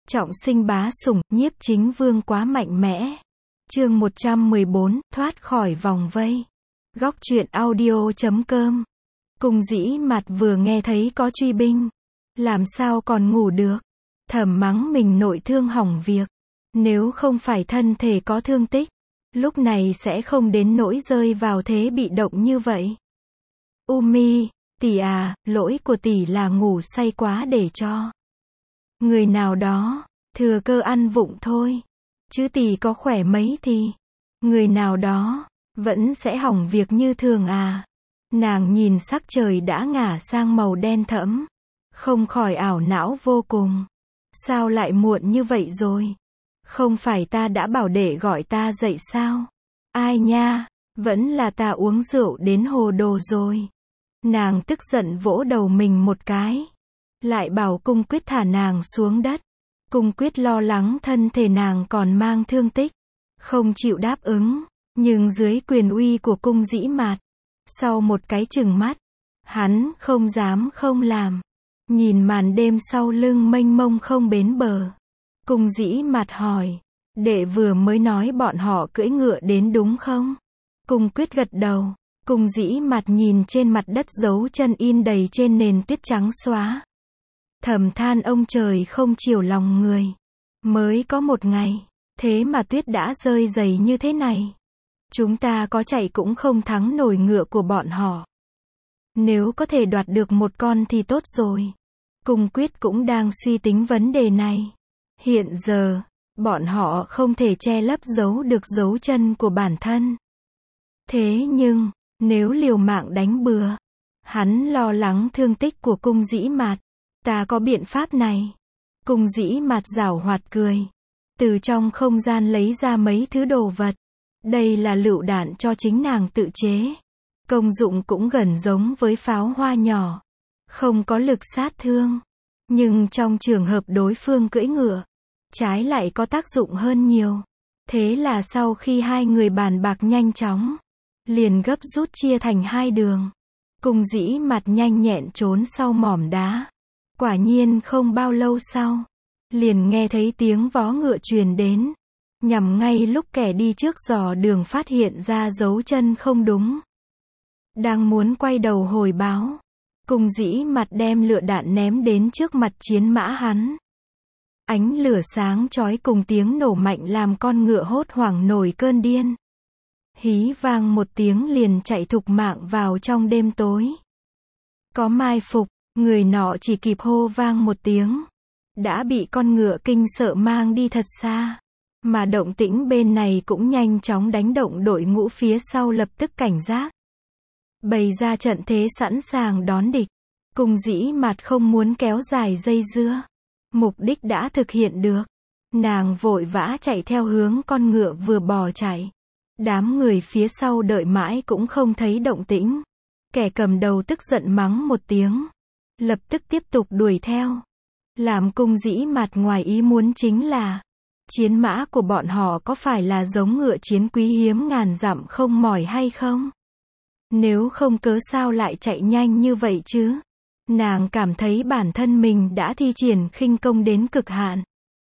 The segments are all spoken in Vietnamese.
Trọng sinh bá sủng, nhiếp chính vương quá mạnh mẽ. Chương 114, thoát khỏi vòng vây. Góc truyện audio.com. Cung Dĩ Mạt vừa nghe thấy có truy binh, làm sao còn ngủ được. Thầm mắng mình nội thương hỏng việc. Nếu không phải thân thể có thương tích, lúc này sẽ không đến nỗi rơi vào thế bị động như vậy. Umi, tỷ à, lỗi của tỷ là ngủ say quá để cho người nào đó thừa cơ ăn vụng thôi. Chứ tỷ có khỏe mấy thì người nào đó vẫn sẽ hỏng việc như thường à. Nàng nhìn sắc trời đã ngả sang màu đen thẫm, không khỏi ảo não vô cùng. Sao lại muộn như vậy rồi? Không phải ta đã bảo để gọi ta dậy sao? Ai nha, vẫn là ta uống rượu đến hồ đồ rồi. Nàng tức giận vỗ đầu mình một cái, lại bảo Cung Quyết thả nàng xuống đất. Cung Quyết lo lắng thân thể nàng còn mang thương tích, không chịu đáp ứng, nhưng dưới quyền uy của Cung Dĩ Mạt, sau một cái chừng mắt, hắn không dám không làm. Nhìn màn đêm sau lưng mênh mông không bến bờ, Cung Dĩ Mạt hỏi, đệ vừa mới nói bọn họ cưỡi ngựa đến đúng không? Cung Quyết gật đầu. Cung Dĩ Mạt nhìn trên mặt đất dấu chân in đầy trên nền tuyết trắng xóa, thầm than ông trời không chiều lòng người. Mới có một ngày, thế mà tuyết đã rơi dày như thế này. Chúng ta có chạy cũng không thắng nổi ngựa của bọn họ. Nếu có thể đoạt được một con thì tốt rồi. Cung Quyết cũng đang suy tính vấn đề này. Hiện giờ, bọn họ không thể che lấp giấu được dấu chân của bản thân. Thế nhưng, nếu liều mạng đánh bừa, hắn lo lắng thương tích của Cung Dĩ Mạt. Ta có biện pháp này. Cung Dĩ Mạt giảo hoạt cười, từ trong không gian lấy ra mấy thứ đồ vật. Đây là lựu đạn cho chính nàng tự chế. Công dụng cũng gần giống với pháo hoa nhỏ, không có lực sát thương, nhưng trong trường hợp đối phương cưỡi ngựa, trái lại có tác dụng hơn nhiều. Thế là sau khi hai người bàn bạc nhanh chóng, liền gấp rút chia thành hai đường. Cung Dĩ Mạt nhanh nhẹn trốn sau mỏm đá. Quả nhiên không bao lâu sau, liền nghe thấy tiếng vó ngựa truyền đến, nhằm ngay lúc kẻ đi trước dò đường phát hiện ra dấu chân không đúng. Đang muốn quay đầu hồi báo, Cung Dĩ Mạt đem lựu đạn ném đến trước mặt chiến mã hắn. Ánh lửa sáng chói cùng tiếng nổ mạnh làm con ngựa hốt hoảng nổi cơn điên. Hí vang một tiếng liền chạy thục mạng vào trong đêm tối. Có mai phục, người nọ chỉ kịp hô vang một tiếng, đã bị con ngựa kinh sợ mang đi thật xa. Mà động tĩnh bên này cũng nhanh chóng đánh động đội ngũ phía sau lập tức cảnh giác, bày ra trận thế sẵn sàng đón địch. Cung Dĩ Mạt không muốn kéo dài dây dưa, mục đích đã thực hiện được. Nàng vội vã chạy theo hướng con ngựa vừa bỏ chạy. Đám người phía sau đợi mãi cũng không thấy động tĩnh. Kẻ cầm đầu tức giận mắng một tiếng, lập tức tiếp tục đuổi theo. Làm Cung Dĩ Mạt ngoài ý muốn chính là, chiến mã của bọn họ có phải là giống ngựa chiến quý hiếm ngàn dặm không mỏi hay không? Nếu không cớ sao lại chạy nhanh như vậy chứ? Nàng cảm thấy bản thân mình đã thi triển khinh công đến cực hạn,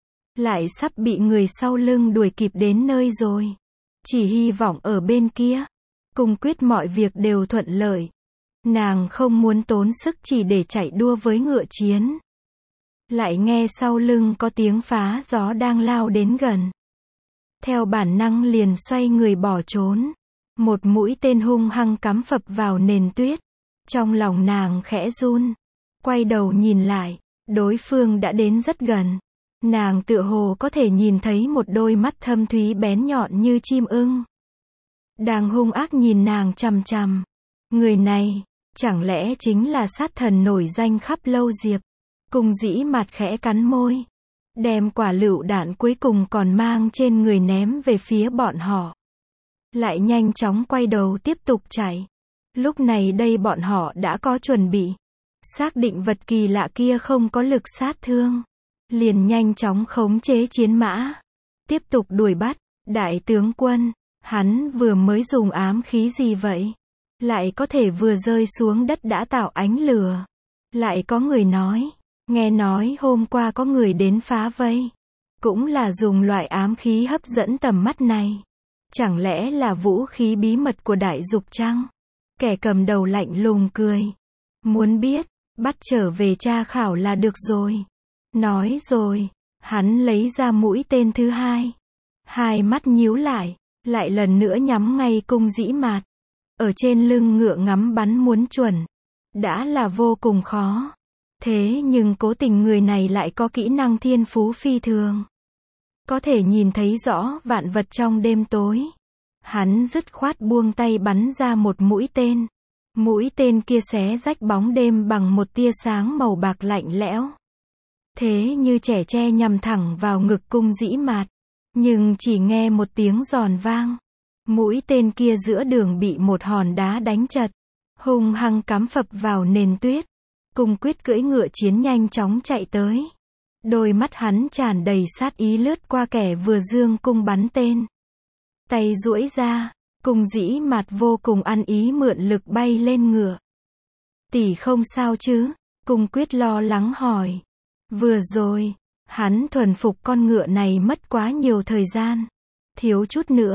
lại sắp bị người sau lưng đuổi kịp đến nơi rồi. Chỉ hy vọng ở bên kia, Cung Quyết mọi việc đều thuận lợi. Nàng không muốn tốn sức chỉ để chạy đua với ngựa chiến. Lại nghe sau lưng có tiếng phá gió đang lao đến gần. Theo bản năng liền xoay người bỏ trốn. Một mũi tên hung hăng cắm phập vào nền tuyết. Trong lòng nàng khẽ run. Quay đầu nhìn lại, đối phương đã đến rất gần. Nàng tựa hồ có thể nhìn thấy một đôi mắt thâm thúy bén nhọn như chim ưng, đang hung ác nhìn nàng chằm chằm. Người này, chẳng lẽ chính là sát thần nổi danh khắp Lâu Diệp? Cung Dĩ Mạt khẽ cắn môi, đem quả lựu đạn cuối cùng còn mang trên người ném về phía bọn họ. Lại nhanh chóng quay đầu tiếp tục chạy. Lúc này đây bọn họ đã có chuẩn bị. Xác định vật kỳ lạ kia không có lực sát thương, liền nhanh chóng khống chế chiến mã, tiếp tục đuổi bắt. Đại tướng quân, hắn vừa mới dùng ám khí gì vậy? Lại có thể vừa rơi xuống đất đã tạo ánh lửa. Lại có người nói, Nghe nói hôm qua có người đến phá vây. Cũng là dùng loại ám khí hấp dẫn tầm mắt này. Chẳng lẽ là vũ khí bí mật của đại dục chăng? Kẻ cầm đầu lạnh lùng cười. Muốn biết, bắt trở về tra khảo là được rồi. Nói rồi, hắn lấy ra mũi tên thứ hai. Hai mắt nhíu lại lần nữa nhắm ngay Cung Dĩ Mạt. Ở trên lưng ngựa ngắm bắn muốn chuẩn. Đã là vô cùng khó. Thế nhưng cố tình người này lại có kỹ năng thiên phú phi thường. Có thể nhìn thấy rõ vạn vật trong đêm tối. Hắn dứt khoát buông tay bắn ra một mũi tên. Mũi tên kia xé rách bóng đêm bằng một tia sáng màu bạc lạnh lẽo. Thế như trẻ tre nhằm thẳng vào ngực Cung Dĩ Mạt. Nhưng chỉ nghe một tiếng giòn vang. Mũi tên kia giữa đường bị một hòn đá đánh trật. Hung hăng cắm phập vào nền tuyết. Cung Quyết cưỡi ngựa chiến nhanh chóng chạy tới. Đôi mắt hắn tràn đầy sát ý lướt qua kẻ vừa giương cung bắn tên. Tay duỗi ra, Cung Dĩ Mạt vô cùng ăn ý mượn lực bay lên ngựa. Tỷ không sao chứ? Cung Quyết lo lắng hỏi. Vừa rồi, hắn thuần phục con ngựa này mất quá nhiều thời gian. Thiếu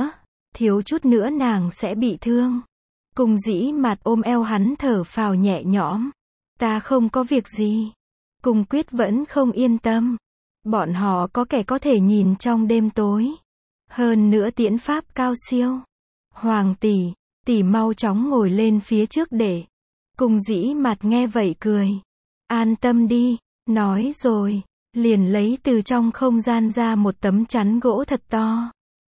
chút nữa nàng sẽ bị thương. Cung Dĩ Mạt ôm eo hắn thở phào nhẹ nhõm. Ta không có việc gì. Cung Quyết vẫn không yên tâm. Bọn họ có kẻ có thể nhìn trong đêm tối. Hơn nữa tiễn pháp cao siêu. Hoàng tỷ mau chóng ngồi lên phía trước để. Cung Dĩ Mạt nghe vậy cười. An tâm đi, nói rồi, liền lấy từ trong không gian ra một tấm chắn gỗ thật to.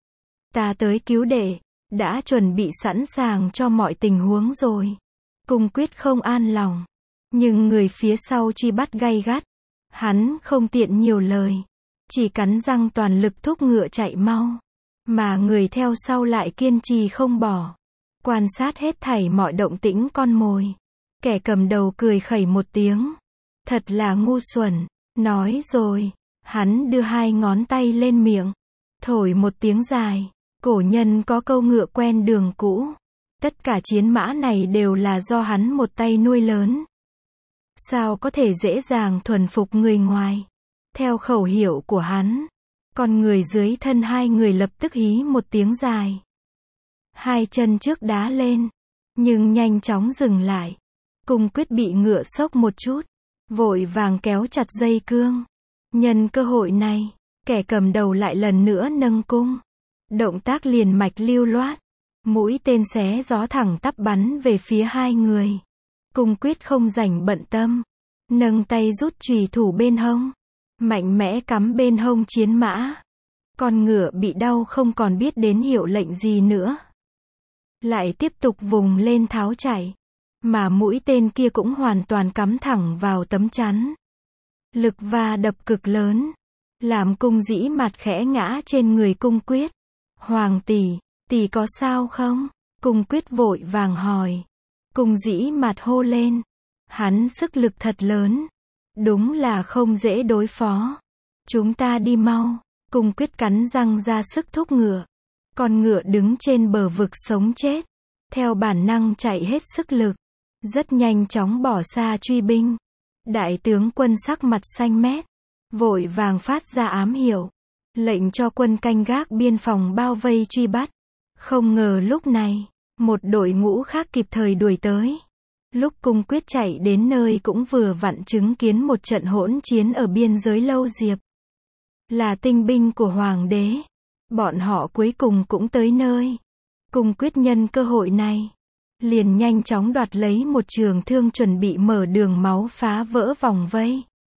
Ta tới cứu đệ, đã chuẩn bị sẵn sàng cho mọi tình huống rồi. Cung Quyết không an lòng. Nhưng người phía sau truy bắt gay gắt. Hắn không tiện nhiều lời. Chỉ cắn răng toàn lực thúc ngựa chạy mau. Mà người theo sau lại kiên trì không bỏ. Quan sát hết thảy mọi động tĩnh con mồi. Kẻ cầm đầu cười khẩy một tiếng. Thật là ngu xuẩn. Nói rồi, hắn đưa hai ngón tay lên miệng. Thổi một tiếng dài. Cổ nhân có câu ngựa quen đường cũ. Tất cả chiến mã này đều là do hắn một tay nuôi lớn. Sao có thể dễ dàng thuần phục người ngoài? Theo khẩu hiệu của hắn, con người dưới thân hai người lập tức hí một tiếng dài. Hai chân trước đá lên, nhưng nhanh chóng dừng lại. Cung Quyết bị ngựa sốc một chút, vội vàng kéo chặt dây cương. Nhân cơ hội này, kẻ cầm đầu lại lần nữa nâng cung. Động tác liền mạch lưu loát. Mũi tên xé gió thẳng tắp bắn về phía hai người. Cung Quyết không rảnh bận tâm. Nâng tay rút chùy thủ bên hông. Mạnh mẽ cắm bên hông chiến mã. Con ngựa bị đau không còn biết đến hiệu lệnh gì nữa. Lại tiếp tục vùng lên tháo chạy. Mà mũi tên kia cũng hoàn toàn cắm thẳng vào tấm chắn. Lực va đập cực lớn. Làm Cung Dĩ Mạt khẽ ngã trên người Cung Quyết. Hoàng tỷ có sao không? Cung Quyết vội vàng hỏi. Cung Dĩ Mạt hô lên. Hắn sức lực thật lớn. Đúng là không dễ đối phó. Chúng ta đi mau. Cung Quyết cắn răng ra sức thúc ngựa. Con ngựa đứng trên bờ vực sống chết. Theo bản năng chạy hết sức lực. Rất nhanh chóng bỏ xa truy binh. Đại tướng quân sắc mặt xanh mét. Vội vàng phát ra ám hiệu. Lệnh cho quân canh gác biên phòng bao vây truy bắt. Không ngờ lúc này, một đội ngũ khác kịp thời đuổi tới. Lúc Cung Quyết chạy đến nơi cũng vừa vặn chứng kiến một trận hỗn chiến ở biên giới Lâu Diệp. Là tinh binh của Hoàng đế. Bọn họ cuối cùng cũng tới nơi. Cung Quyết nhân cơ hội này, liền nhanh chóng đoạt lấy một trường thương chuẩn bị mở đường máu phá vỡ vòng vây.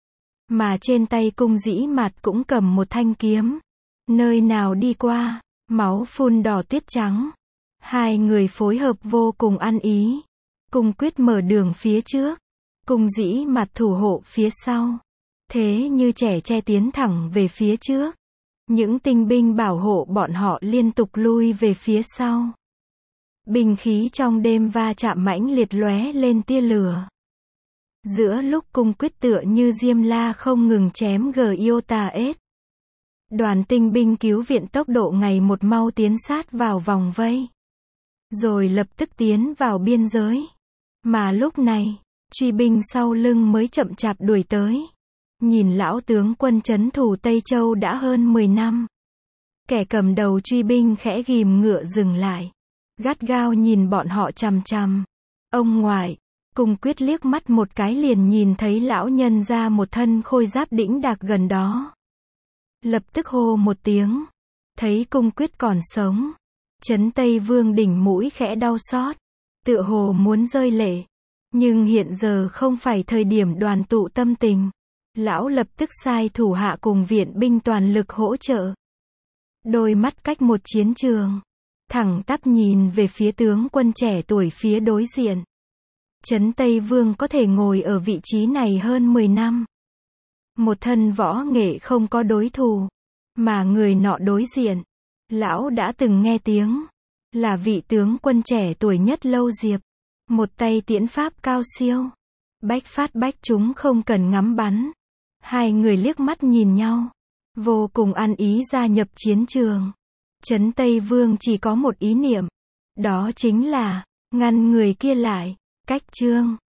Mà trên tay Cung Dĩ Mạt cũng cầm một thanh kiếm. Nơi nào đi qua, máu phun đỏ tuyết trắng. Hai người phối hợp vô cùng ăn ý. Cung Quyết mở đường phía trước. Cung Dĩ Mạt thủ hộ phía sau. Thế như trẻ tre tiến thẳng về phía trước. Những tinh binh bảo hộ bọn họ liên tục lui về phía sau. Binh khí trong đêm va chạm mãnh liệt lóe lên tia lửa. Giữa lúc Cung Quyết tựa như diêm la không ngừng chém Giota-S. Đoàn tinh binh cứu viện tốc độ ngày một mau tiến sát vào vòng vây. Rồi lập tức tiến vào biên giới. Mà lúc này, truy binh sau lưng mới chậm chạp đuổi tới. nhìn lão tướng quân trấn thủ Tây Châu đã hơn 10 năm. Kẻ cầm đầu truy binh khẽ ghim ngựa dừng lại, gắt gao nhìn bọn họ chằm chằm. Ông ngoại, Cung Quyết liếc mắt một cái liền nhìn thấy lão nhân ra một thân khôi giáp đĩnh đạc gần đó. Lập tức hô một tiếng, thấy Cung Quyết còn sống. Trấn Tây Vương đỉnh mũi khẽ đau xót, tựa hồ muốn rơi lệ. Nhưng hiện giờ không phải thời điểm đoàn tụ tâm tình. Lão lập tức sai thủ hạ cùng viện binh toàn lực hỗ trợ. Đôi mắt cách một chiến trường, thẳng tắp nhìn về phía tướng quân trẻ tuổi phía đối diện. Trấn Tây Vương có thể ngồi ở vị trí này hơn 10 năm. Một thân võ nghệ không có đối thủ, mà người nọ đối diện, lão đã từng nghe tiếng, là vị tướng quân trẻ tuổi nhất Lâu Diệp. Một tay tiễn pháp cao siêu, bách phát bách trúng không cần ngắm bắn. Hai người liếc mắt nhìn nhau, vô cùng ăn ý gia nhập chiến trường. Trấn Tây Vương chỉ có một ý niệm, đó chính là ngăn người kia lại. Cách chương